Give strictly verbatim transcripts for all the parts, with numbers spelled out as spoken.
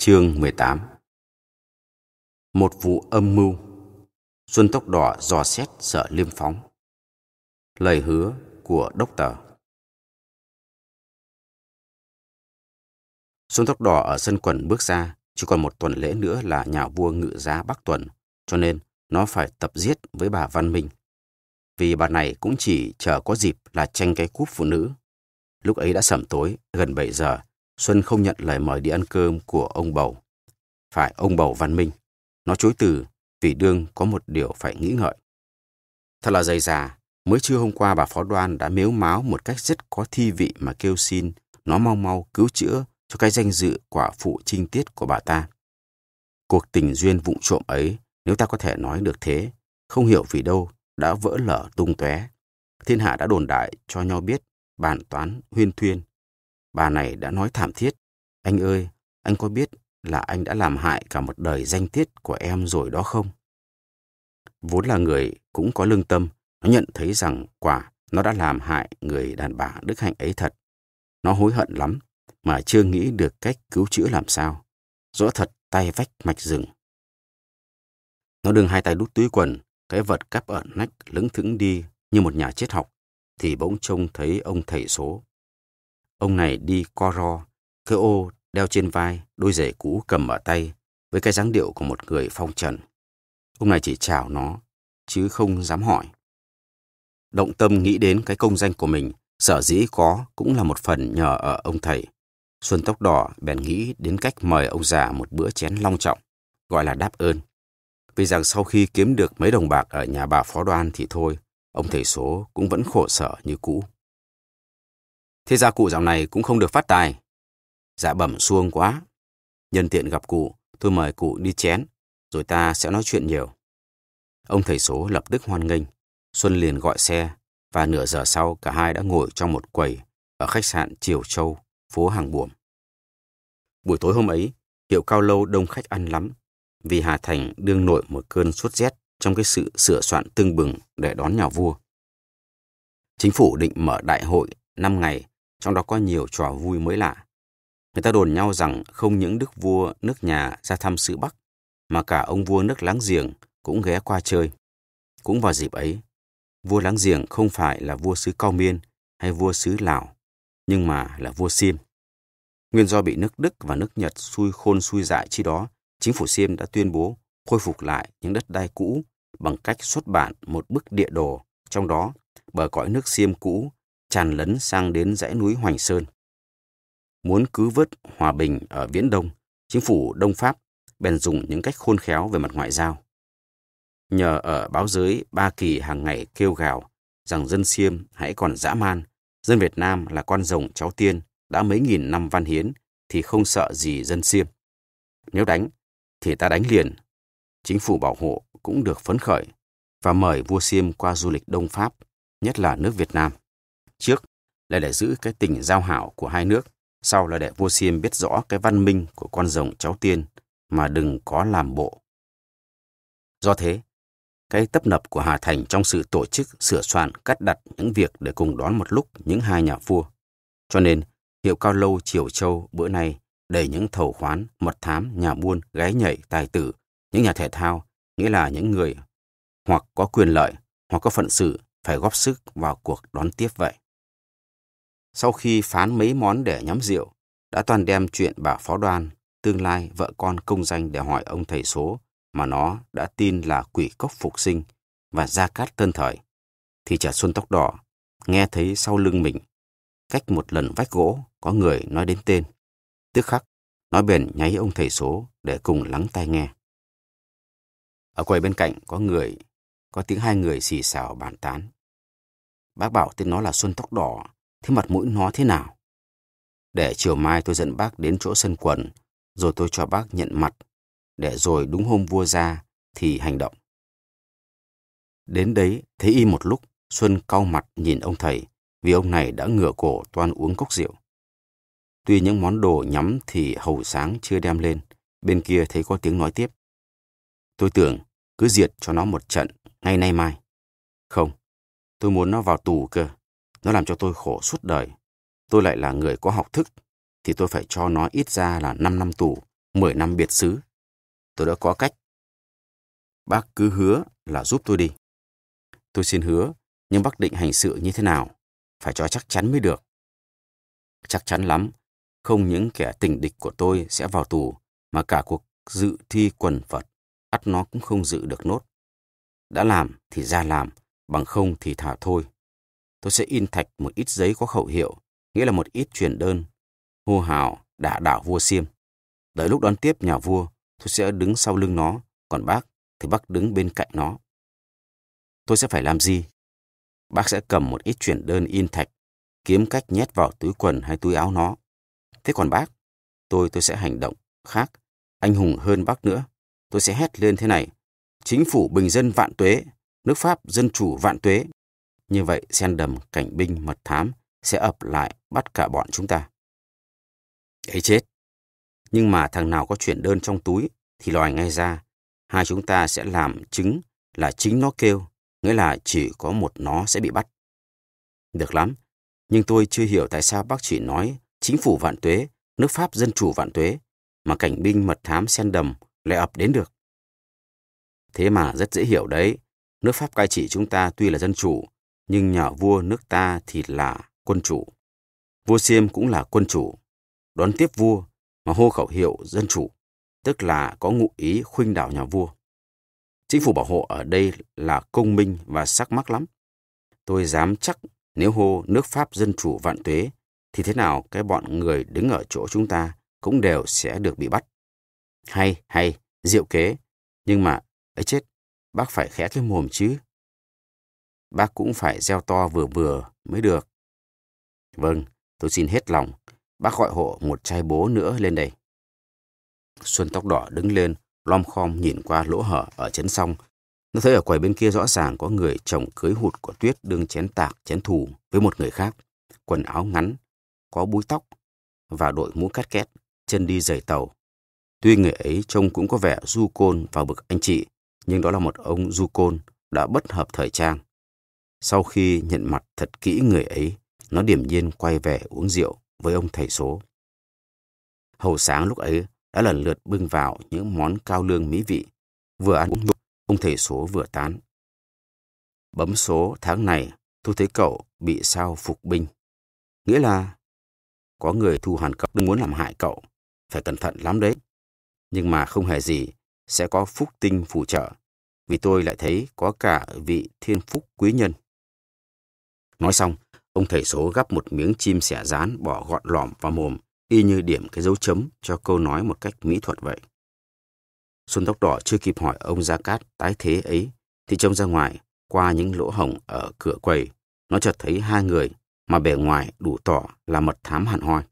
Chương mười tám. Một vụ âm mưu. Xuân Tóc Đỏ dò xét Sở Liêm Phóng. Lời hứa của Đốc Tờ. Xuân Tóc Đỏ ở sân quần bước ra, chỉ còn một tuần lễ nữa là nhà vua ngự giá Bắc Tuần, cho nên nó phải tập giết với bà Văn Minh. Vì bà này cũng chỉ chờ có dịp là tranh cái cúp phụ nữ. Lúc ấy đã sẩm tối, gần bảy giờ, Xuân không nhận lời mời đi ăn cơm của ông Bầu. Phải ông Bầu Văn Minh. Nó chối từ vì đương có một điều phải nghĩ ngợi. Thật là dày dà, mới trưa hôm qua bà Phó Đoan đã mếu máo một cách rất có thi vị mà kêu xin nó mau mau cứu chữa cho cái danh dự quả phụ trinh tiết của bà ta. Cuộc tình duyên vụng trộm ấy, nếu ta có thể nói được thế, không hiểu vì đâu đã vỡ lở tung tóe. Thiên hạ đã đồn đại cho nhau biết, bàn toán huyên thuyên. Bà này đã nói thảm thiết: "Anh ơi, anh có biết là anh đã làm hại cả một đời danh tiết của em rồi đó không?" Vốn là người cũng có lương tâm, nó nhận thấy rằng quả nó đã làm hại người đàn bà đức hạnh ấy thật. Nó hối hận lắm, mà chưa nghĩ được cách cứu chữa làm sao. Rõ thật tay vách mạch rừng. Nó đương hai tay đút túi quần, cái vật cắp ở nách lững thững đi như một nhà triết học, thì bỗng trông thấy ông thầy số. Ông này đi co ro, cái ô đeo trên vai, đôi giày cũ cầm ở tay, với cái dáng điệu của một người phong trần. Ông này chỉ chào nó, chứ không dám hỏi. Động tâm nghĩ đến cái công danh của mình, sở dĩ có cũng là một phần nhờ ở ông thầy. Xuân Tóc Đỏ bèn nghĩ đến cách mời ông già một bữa chén long trọng, gọi là đáp ơn. Vì rằng sau khi kiếm được mấy đồng bạc ở nhà bà Phó Đoan thì thôi, ông thầy số cũng vẫn khổ sở như cũ. "Thế ra cụ dạo này cũng không được phát tài." "Dạ bẩm xuông quá. Nhân tiện gặp cụ, tôi mời cụ đi chén, rồi ta sẽ nói chuyện nhiều." Ông thầy số lập tức hoan nghênh. Xuân liền gọi xe, và nửa giờ sau cả hai đã ngồi trong một quầy ở khách sạn Triều Châu, phố Hàng Buồm. Buổi tối hôm ấy, hiệu Cao Lâu đông khách ăn lắm, vì Hà Thành đương nổi một cơn sốt rét trong cái sự sửa soạn tưng bừng để đón nhà vua. Chính phủ định mở đại hội năm ngày, trong đó có nhiều trò vui mới lạ. Người ta đồn nhau rằng không những đức vua nước nhà ra thăm xứ Bắc, mà cả ông vua nước láng giềng cũng ghé qua chơi. Cũng vào dịp ấy, vua láng giềng không phải là vua xứ Cao Miên hay vua xứ Lào, nhưng mà là vua Xiêm. Nguyên do bị nước Đức và nước Nhật xui khôn xui dại chi đó, chính phủ Xiêm đã tuyên bố khôi phục lại những đất đai cũ bằng cách xuất bản một bức địa đồ, trong đó bờ cõi nước Xiêm cũ tràn lấn sang đến dãy núi Hoành Sơn. Muốn cứu vớt hòa bình ở Viễn Đông, chính phủ Đông Pháp bèn dùng những cách khôn khéo về mặt ngoại giao. Nhờ ở báo giới Ba Kỳ hàng ngày kêu gào rằng dân Xiêm hãy còn dã man, dân Việt Nam là con rồng cháu tiên đã mấy nghìn năm văn hiến thì không sợ gì dân Xiêm. Nếu đánh thì ta đánh liền. Chính phủ bảo hộ cũng được phấn khởi và mời vua Xiêm qua du lịch Đông Pháp, nhất là nước Việt Nam. Trước là để giữ cái tình giao hảo của hai nước, sau là để vua Xiêm biết rõ cái văn minh của con rồng cháu tiên mà đừng có làm bộ. Do thế, cái tấp nập của Hà Thành trong sự tổ chức, sửa soạn, cắt đặt những việc để cùng đón một lúc những hai nhà vua. Cho nên, hiệu Cao Lâu Triều Châu bữa nay đầy những thầu khoán, mật thám, nhà buôn, gái nhảy, tài tử, những nhà thể thao, nghĩa là những người hoặc có quyền lợi, hoặc có phận sự phải góp sức vào cuộc đón tiếp vậy. Sau khi phán mấy món để nhắm rượu, đã toàn đem chuyện bà Phó Đoan, tương lai vợ con công danh để hỏi ông thầy số mà nó đã tin là quỷ cốc phục sinh và gia cát tân thời, thì chả Xuân Tóc Đỏ nghe thấy sau lưng mình, cách một lần vách gỗ, có người nói đến tên. Tức khắc, nó bèn nháy ông thầy số để cùng lắng tai nghe. Ở quầy bên cạnh có người, có tiếng hai người xì xào bàn tán. "Bác bảo tên nó là Xuân Tóc Đỏ, thế mặt mũi nó thế nào? Để chiều mai tôi dẫn bác đến chỗ sân quần, rồi tôi cho bác nhận mặt, để rồi đúng hôm vua ra thì hành động." Đến đấy, thấy im một lúc, Xuân cau mặt nhìn ông thầy, vì ông này đã ngửa cổ toan uống cốc rượu. Tuy những món đồ nhắm thì hầu sáng chưa đem lên, bên kia thấy có tiếng nói tiếp. "Tôi tưởng cứ diệt cho nó một trận ngay nay mai." "Không, tôi muốn nó vào tù cơ. Nó làm cho tôi khổ suốt đời. Tôi lại là người có học thức, thì tôi phải cho nó ít ra là năm năm tù mười năm biệt xứ. Tôi đã có cách. Bác cứ hứa là giúp tôi đi. Tôi xin hứa, nhưng bác định hành sự như thế nào? Phải cho chắc chắn mới được. Chắc chắn lắm, không những kẻ tình địch của tôi sẽ vào tù, mà cả cuộc dự thi quần Phật, ắt nó cũng không dự được nốt. Đã làm thì ra làm, bằng không thì thả thôi. Tôi sẽ in thạch một ít giấy có khẩu hiệu, nghĩa là một ít truyền đơn, hô hào đả đảo vua Xiêm. Đợi lúc đón tiếp nhà vua, tôi sẽ đứng sau lưng nó, còn bác thì bác đứng bên cạnh nó. Tôi sẽ phải làm gì? Bác sẽ cầm một ít truyền đơn in thạch, kiếm cách nhét vào túi quần hay túi áo nó. Thế còn bác, tôi tôi sẽ hành động khác, anh hùng hơn bác nữa. Tôi sẽ hét lên thế này: chính phủ bình dân vạn tuế, nước Pháp dân chủ vạn tuế. Như vậy sen đầm, cảnh binh, mật thám sẽ ập lại bắt cả bọn chúng ta. Ấy chết! Nhưng mà thằng nào có chuyển đơn trong túi thì lòi ngay ra. Hai chúng ta sẽ làm chứng là chính nó kêu, nghĩa là chỉ có một nó sẽ bị bắt. Được lắm, nhưng tôi chưa hiểu tại sao bác chỉ nói chính phủ vạn tuế, nước Pháp dân chủ vạn tuế, mà cảnh binh mật thám sen đầm lại ập đến được. Thế mà rất dễ hiểu đấy, nước Pháp cai trị chúng ta tuy là dân chủ, nhưng nhà vua nước ta thì là quân chủ. Vua Xiêm cũng là quân chủ, đón tiếp vua mà hô khẩu hiệu dân chủ, tức là có ngụ ý khuynh đảo nhà vua. Chính phủ bảo hộ ở đây là công minh và sắc mắc lắm. Tôi dám chắc nếu hô nước Pháp dân chủ vạn tuế, thì thế nào cái bọn người đứng ở chỗ chúng ta cũng đều sẽ được bị bắt. Hay, hay, diệu kế, nhưng mà, ấy chết, bác phải khẽ cái mồm chứ. Bác cũng phải reo to vừa vừa mới được. Vâng, tôi xin hết lòng, bác gọi hộ một chai bố nữa lên đây. Xuân tóc đỏ đứng lên, lom khom nhìn qua lỗ hở ở chấn xong. Nó thấy ở quầy bên kia rõ ràng có người chồng cưới hụt của Tuyết đương chén tạc, chén thù với một người khác. Quần áo ngắn, có búi tóc và đội mũ cát két, chân đi giày tàu. Tuy người ấy trông cũng có vẻ du côn vào bực anh chị, nhưng đó là một ông du côn đã bất hợp thời trang. Sau khi nhận mặt thật kỹ người ấy, nó điềm nhiên quay về uống rượu với ông thầy số. Hầu sáng lúc ấy đã lần lượt bưng vào những món cao lương mỹ vị. Vừa ăn uống, ông thầy số vừa tán. Bấm số tháng này tôi thấy cậu bị sao phục binh. Nghĩa là có người thù hằn cậu, muốn làm hại cậu. Phải cẩn thận lắm đấy. Nhưng mà không hề gì, sẽ có phúc tinh phù trợ. Vì tôi lại thấy có cả vị thiên phúc quý nhân. Nói xong, ông thầy số gắp một miếng chim sẻ rán bỏ gọn lỏm vào mồm, y như điểm cái dấu chấm cho câu nói một cách mỹ thuật vậy. Xuân tóc đỏ chưa kịp hỏi ông Gia Cát tái thế ấy, thì trông ra ngoài, qua những lỗ hổng ở cửa quầy, nó chợt thấy hai người mà bề ngoài đủ tỏ là mật thám hẳn hoi.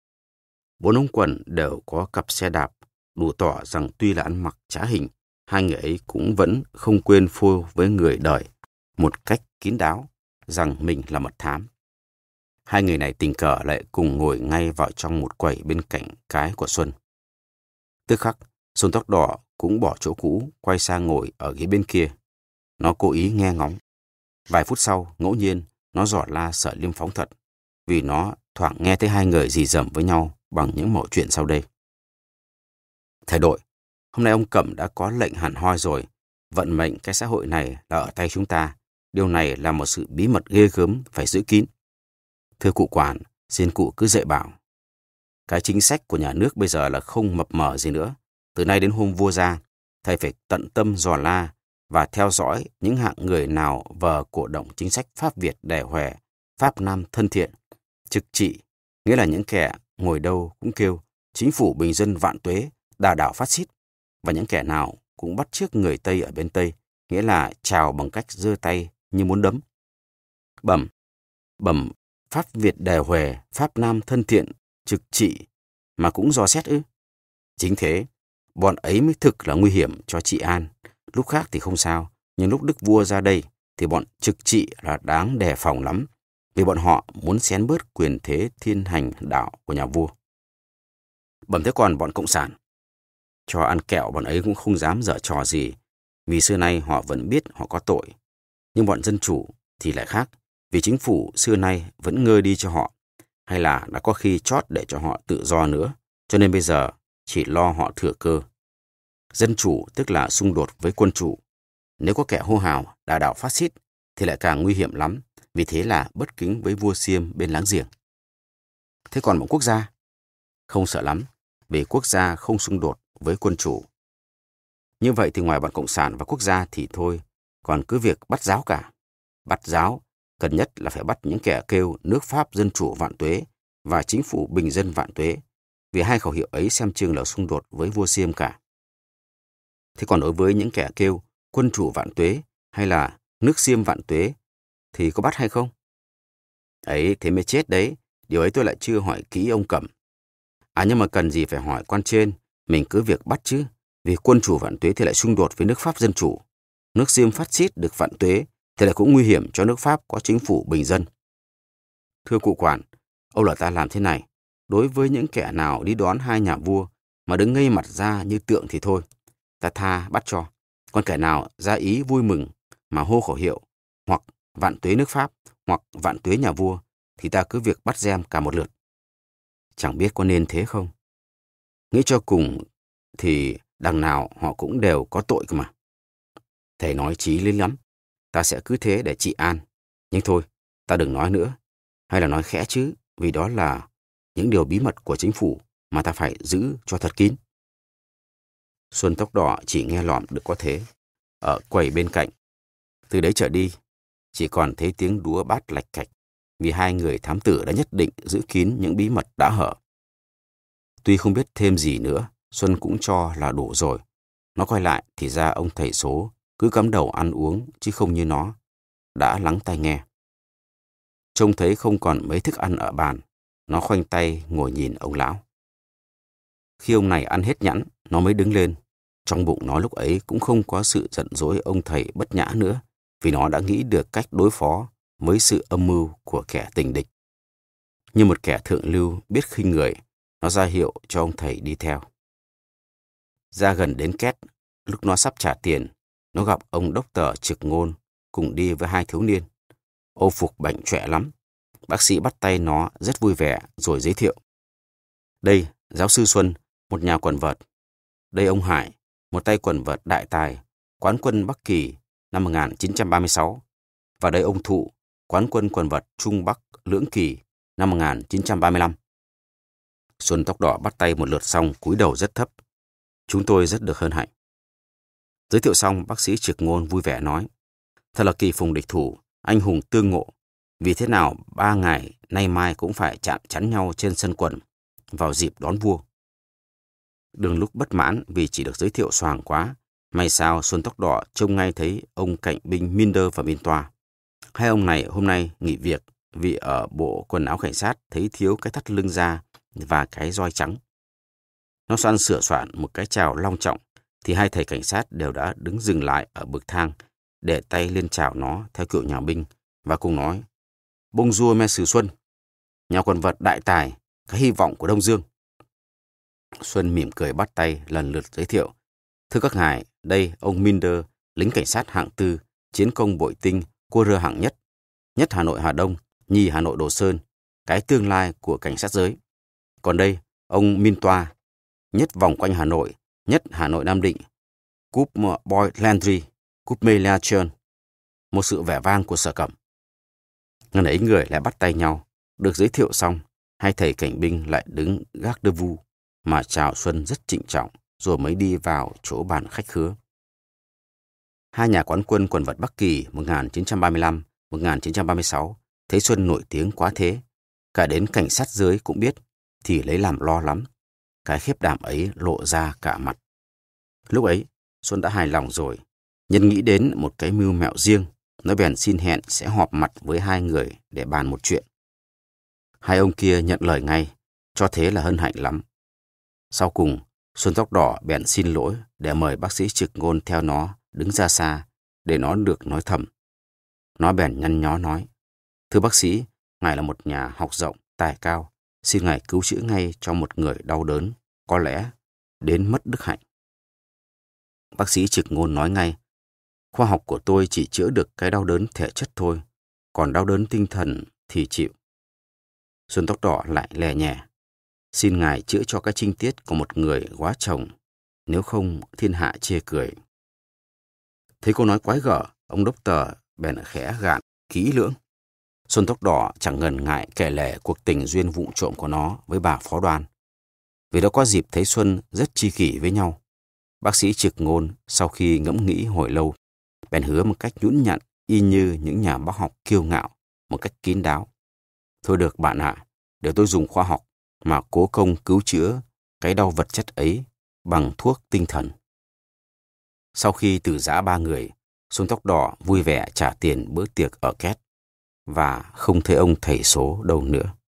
Bốn ống quần đều có cặp xe đạp, đủ tỏ rằng tuy là ăn mặc trá hình, hai người ấy cũng vẫn không quên phô với người đời một cách kín đáo rằng mình là mật thám. Hai người này tình cờ lại cùng ngồi ngay vào trong một quầy bên cạnh cái của Xuân. Tức khắc, Xuân tóc đỏ cũng bỏ chỗ cũ, quay sang ngồi ở ghế bên kia. Nó cố ý nghe ngóng. Vài phút sau, ngẫu nhiên, nó dò la sợ Liêm phóng thật, vì nó thoảng nghe thấy hai người rì rầm với nhau bằng những mẩu chuyện sau đây. Thầy đội, hôm nay ông Cẩm đã có lệnh hẳn hoi rồi. Vận mệnh cái xã hội này là ở tay chúng ta. Điều này là một sự bí mật ghê gớm phải giữ kín. Thưa cụ quản, xin cụ cứ dạy bảo. Cái chính sách của nhà nước bây giờ là không mập mờ gì nữa. Từ nay đến hôm vua ra, thầy phải tận tâm dò la và theo dõi những hạng người nào vờ cổ động chính sách Pháp Việt đẻ hòe, Pháp Nam thân thiện, trực trị, nghĩa là những kẻ ngồi đâu cũng kêu chính phủ bình dân vạn tuế, đà đảo phát xít, và những kẻ nào cũng bắt chước người Tây ở bên Tây, nghĩa là chào bằng cách giơ tay như muốn đấm. Bẩm, bẩm, Pháp Việt đẻ hòe, Pháp Nam thân thiện, trực trị, mà cũng dò xét ư? Chính thế, bọn ấy mới thực là nguy hiểm cho trị an. Lúc khác thì không sao, nhưng lúc đức vua ra đây thì bọn trực trị là đáng đề phòng lắm, vì bọn họ muốn xén bớt quyền thế thiên hành đạo của nhà vua. Bẩm thế còn bọn cộng sản, cho ăn kẹo bọn ấy cũng không dám giở trò gì, vì xưa nay họ vẫn biết họ có tội. Nhưng bọn dân chủ thì lại khác, vì chính phủ xưa nay vẫn ngơi đi cho họ, hay là đã có khi chót để cho họ tự do nữa, cho nên bây giờ chỉ lo họ thừa cơ. Dân chủ tức là xung đột với quân chủ. Nếu có kẻ hô hào đả đạo phát xít thì lại càng nguy hiểm lắm, vì thế là bất kính với vua Xiêm bên láng giềng. Thế còn một quốc gia? Không sợ lắm, vì quốc gia không xung đột với quân chủ. Như vậy thì ngoài bọn Cộng sản và quốc gia thì thôi, còn cứ việc bắt giáo cả. Bắt giáo, cần nhất là phải bắt những kẻ kêu nước Pháp dân chủ vạn tuế và chính phủ bình dân vạn tuế, vì hai khẩu hiệu ấy xem chừng là xung đột với vua Xiêm cả. Thế còn đối với những kẻ kêu quân chủ vạn tuế hay là nước Xiêm vạn tuế thì có bắt hay không? Ấy, thế mới chết đấy, điều ấy tôi lại chưa hỏi kỹ ông Cẩm. À nhưng mà cần gì phải hỏi quan trên, mình cứ việc bắt chứ, vì quân chủ vạn tuế thì lại xung đột với nước Pháp dân chủ. Nước Xiêm phát xít được vạn tuế thì lại cũng nguy hiểm cho nước Pháp có chính phủ bình dân. Thưa cụ quản, ông là ta làm thế này, đối với những kẻ nào đi đón hai nhà vua mà đứng ngây mặt ra như tượng thì thôi, ta tha bắt cho. Còn kẻ nào ra ý vui mừng mà hô khẩu hiệu hoặc vạn tuế nước Pháp hoặc vạn tuế nhà vua thì ta cứ việc bắt giam cả một lượt. Chẳng biết có nên thế không? Nghĩ cho cùng thì đằng nào họ cũng đều có tội cơ mà. Thầy nói chí lý lắm, ta sẽ cứ thế để trị an. Nhưng thôi, ta đừng nói nữa, hay là nói khẽ chứ, vì đó là những điều bí mật của chính phủ mà ta phải giữ cho thật kín. Xuân Tóc Đỏ chỉ nghe lỏm được có thế, ở quầy bên cạnh. Từ đấy trở đi, chỉ còn thấy tiếng đúa bát lạch cạch, vì hai người thám tử đã nhất định giữ kín những bí mật đã hở. Tuy không biết thêm gì nữa, Xuân cũng cho là đủ rồi. Nó quay lại thì ra ông thầy số cứ cắm đầu ăn uống chứ không như nó, đã lắng tai nghe. Trông thấy không còn mấy thức ăn ở bàn, nó khoanh tay ngồi nhìn ông lão. Khi ông này ăn hết nhẵn, nó mới đứng lên. Trong bụng nó lúc ấy cũng không có sự giận dỗi ông thầy bất nhã nữa, vì nó đã nghĩ được cách đối phó với sự âm mưu của kẻ tình địch. Như một kẻ thượng lưu biết khinh người, nó ra hiệu cho ông thầy đi theo. Ra gần đến két, lúc nó sắp trả tiền, nó gặp ông đốc tờ Trực Ngôn cùng đi với hai thiếu niên. Âu phục bệnh trọe lắm. Bác sĩ bắt tay nó rất vui vẻ rồi giới thiệu. Đây, giáo sư Xuân, một nhà quần vợt. Đây ông Hải, một tay quần vợt đại tài, quán quân Bắc Kỳ năm một nghìn chín trăm ba mươi sáu. Và đây ông Thụ, quán quân quần vợt Trung Bắc Lưỡng Kỳ năm một nghìn chín trăm ba mươi lăm. Xuân Tóc Đỏ bắt tay một lượt xong cúi đầu rất thấp. Chúng tôi rất được hân hạnh. Giới thiệu xong, bác sĩ Trực Ngôn vui vẻ nói. Thật là kỳ phùng địch thủ, anh hùng tương ngộ. Vì thế nào ba ngày nay mai cũng phải chạm chắn nhau trên sân quần vào dịp đón vua. Đừng lúc bất mãn vì chỉ được giới thiệu xoàng quá. May sao Xuân Tóc Đỏ trông ngay thấy ông cạnh binh Minder và Min Toa. Hai ông này hôm nay nghỉ việc vì ở bộ quần áo cảnh sát thấy thiếu cái thắt lưng da và cái roi trắng. Nó xoăn sửa soạn một cái chào long trọng thì hai thầy cảnh sát đều đã đứng dừng lại ở bậc thang để tay lên chào nó theo kiểu nhà binh và cùng nói Bonjour Messieurs Xuân, nhà quần vợt đại tài, cái hy vọng của Đông Dương. Xuân mỉm cười bắt tay lần lượt giới thiệu. Thưa các ngài, đây ông Minder, lính cảnh sát hạng tư, chiến công bội tinh, cua rơ hạng nhất, nhất Hà Nội Hà Đông, nhì Hà Nội Đồ Sơn, cái tương lai của cảnh sát giới. Còn đây, ông Min Toa, nhất vòng quanh Hà Nội, nhất Hà Nội Nam Định, cúp Boy Landry, cúp Melia Trơn, một sự vẻ vang của Sở Cẩm. Ngần ấy người lại bắt tay nhau, được giới thiệu xong, hai thầy cảnh binh lại đứng gác đơ vu mà chào Xuân rất trịnh trọng, rồi mới đi vào chỗ bàn khách khứa. Hai nhà quán quân quần vợt Bắc Kỳ một nghìn chín trăm ba mươi lăm một nghìn chín trăm ba mươi sáu thấy Xuân nổi tiếng quá thế, cả đến cảnh sát giới cũng biết, thì lấy làm lo lắm. Cái khiếp đảm ấy lộ ra cả mặt. Lúc ấy, Xuân đã hài lòng rồi, nhân nghĩ đến một cái mưu mẹo riêng, nó bèn xin hẹn sẽ họp mặt với hai người để bàn một chuyện. Hai ông kia nhận lời ngay, cho thế là hân hạnh lắm. Sau cùng, Xuân Tóc Đỏ bèn xin lỗi để mời bác sĩ Trực Ngôn theo nó đứng ra xa để nó được nói thầm. Nó bèn nhăn nhó nói, thưa bác sĩ, ngài là một nhà học rộng, tài cao, xin ngài cứu chữa ngay cho một người đau đớn, có lẽ đến mất đức hạnh. Bác sĩ Trực Ngôn nói ngay, khoa học của tôi chỉ chữa được cái đau đớn thể chất thôi, còn đau đớn tinh thần thì chịu. Xuân Tóc Đỏ lại lè nhè, Xin Ngài chữa cho cái trinh tiết của một người quá chồng, nếu không thiên hạ chê cười. Thấy cô nói quái gở, ông đốc tờ bèn khẽ gạn kỹ lưỡng. Xuân Tóc Đỏ chẳng ngần ngại kể lể cuộc tình duyên vụng trộm của nó với bà phó đoan. Vì đó có dịp thấy Xuân rất tri kỷ với nhau. Bác sĩ Trực Ngôn sau khi ngẫm nghĩ hồi lâu, bèn hứa một cách nhũn nhặn y như những nhà bác học kiêu ngạo, một cách kín đáo. Thôi được bạn ạ, à, để tôi dùng khoa học mà cố công cứu chữa cái đau vật chất ấy bằng thuốc tinh thần. Sau khi từ giã ba người, Xuân Tóc Đỏ vui vẻ trả tiền bữa tiệc ở Két và không thấy ông thầy số đâu nữa.